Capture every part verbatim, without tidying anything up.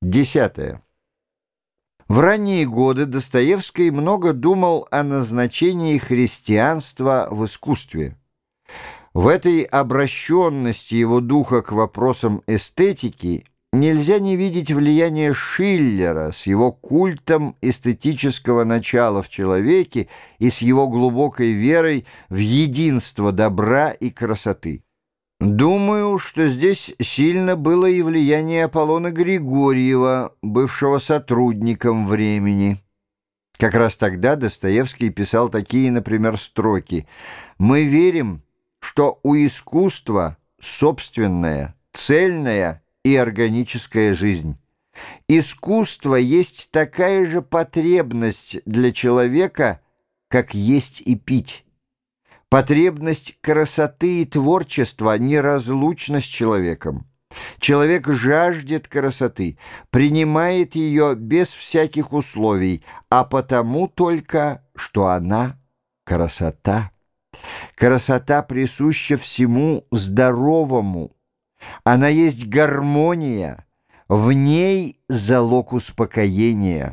Десятое. В ранние годы Достоевский много думал о назначении христианства в искусстве. В этой обращенности его духа к вопросам эстетики нельзя не видеть влияние Шиллера с его культом эстетического начала в человеке и с его глубокой верой в единство добра и красоты. Думаю, что здесь сильно было и влияние Аполлона Григорьева, бывшего сотрудником «Времени». Как раз тогда Достоевский писал такие, например, строки: «Мы верим, что у искусства собственная, цельная и органическая жизнь. Искусство есть такая же потребность для человека, как есть и пить. Потребность красоты и творчества неразлучна с человеком. Человек жаждет красоты, принимает ее без всяких условий, а потому только, что она красота. Красота присуща всему здоровому. Она есть гармония, в ней залог успокоения.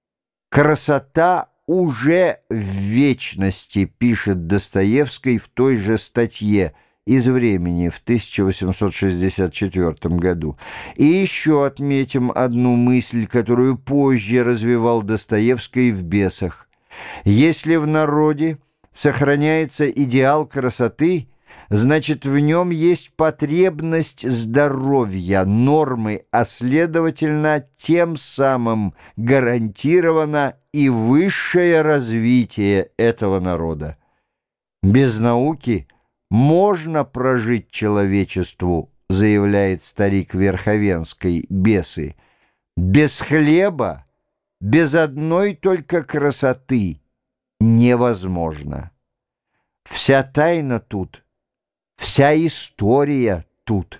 Красота уже в вечности», пишет Достоевский в той же статье из «Времени» в тысяча восемьсот шестьдесят четвёртом году. И еще отметим одну мысль, которую позже развивал Достоевский в «Бесах». Если в народе сохраняется идеал красоты, значит, в нем есть потребность здоровья, нормы, а следовательно, тем самым гарантировано и высшее развитие этого народа. Без науки можно прожить человечеству, заявляет старик Верховенской, «Бесы». Без хлеба, без одной только красоты невозможно. Вся тайна тут, вся история тут.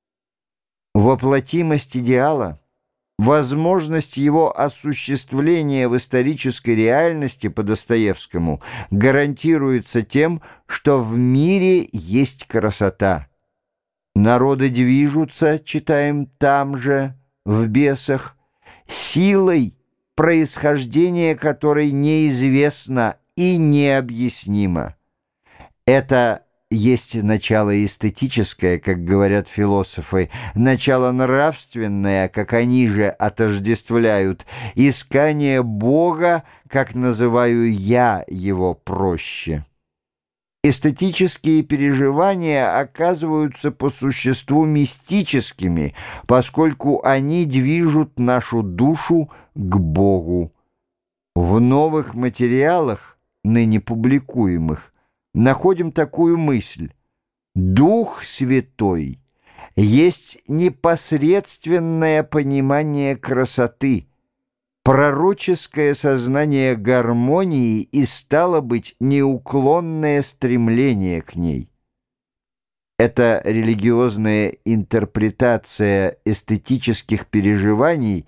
Воплотимость идеала, возможность его осуществления в исторической реальности по Достоевскому гарантируется тем, что в мире есть красота. Народы движутся, читаем там же, в «Бесах», силой, происхождение которой неизвестно и необъяснимо. Это есть начало эстетическое, как говорят философы, начало нравственное, как они же отождествляют, искание Бога, как называю я его проще. Эстетические переживания оказываются по существу мистическими, поскольку они движут нашу душу к Богу. В новых материалах, ныне публикуемых, находим такую мысль: Дух Святой есть непосредственное понимание красоты, пророческое сознание гармонии и, стало быть, неуклонное стремление к ней. Эта религиозная интерпретация эстетических переживаний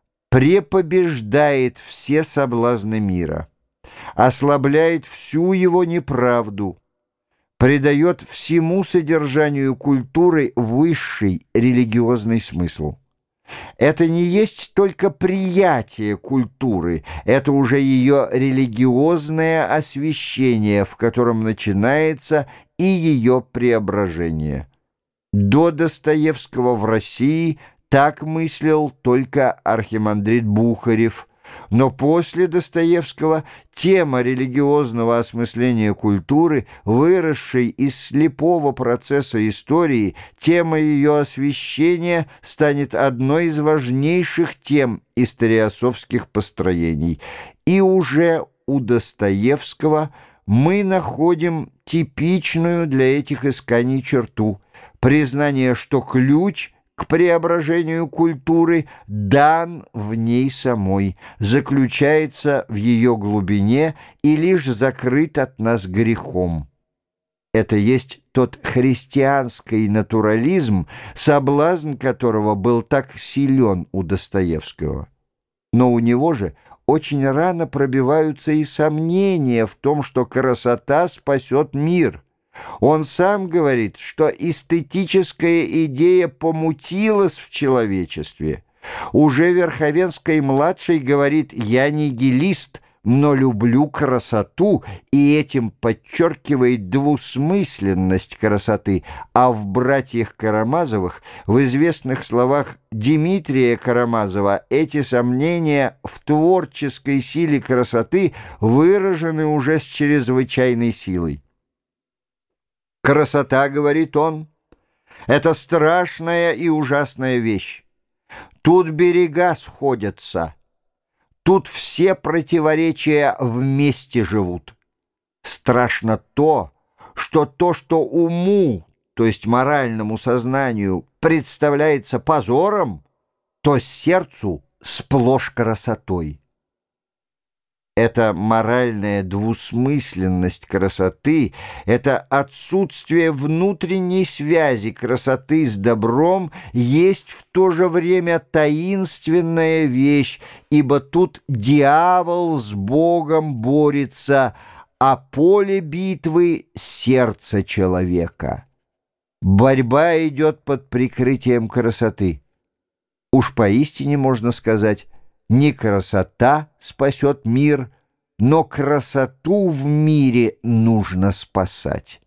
препобеждает все соблазны мира, ослабляет всю его неправду, придает всему содержанию культуры высший религиозный смысл. Это не есть только приятие культуры, это уже ее религиозное освящение, в котором начинается и ее преображение. До Достоевского в России так мыслил только архимандрит Бухарев, но после Достоевского тема религиозного осмысления культуры, выросшей из слепого процесса истории, тема ее освящения станет одной из важнейших тем историософских построений. И уже у Достоевского мы находим типичную для этих исканий черту — признание, что ключ к преображению культуры дан в ней самой, заключается в ее глубине и лишь закрыт от нас грехом. Это есть тот христианский натурализм, соблазн которого был так силен у Достоевского. Но у него же очень рано пробиваются и сомнения в том, что красота спасет мир. Он сам говорит, что эстетическая идея помутилась в человечестве. Уже Верховенский-младший говорит: «Я нигилист, но люблю красоту», и этим подчеркивает двусмысленность красоты. А в «Братьях Карамазовых», в известных словах Дмитрия Карамазова, эти сомнения в творческой силе красоты выражены уже с чрезвычайной силой. «Красота, — говорит он, — это страшная и ужасная вещь. Тут берега сходятся». Тут все противоречия вместе живут. Страшно то, что то, что уму, то есть моральному сознанию, представляется позором, то сердцу сплошь красотой. Эта моральная двусмысленность красоты, это отсутствие внутренней связи красоты с добром есть в то же время таинственная вещь, ибо тут дьявол с Богом борется, а поле битвы — сердце человека. Борьба идет под прикрытием красоты. Уж поистине можно сказать: не красота спасет мир, но красоту в мире нужно спасать.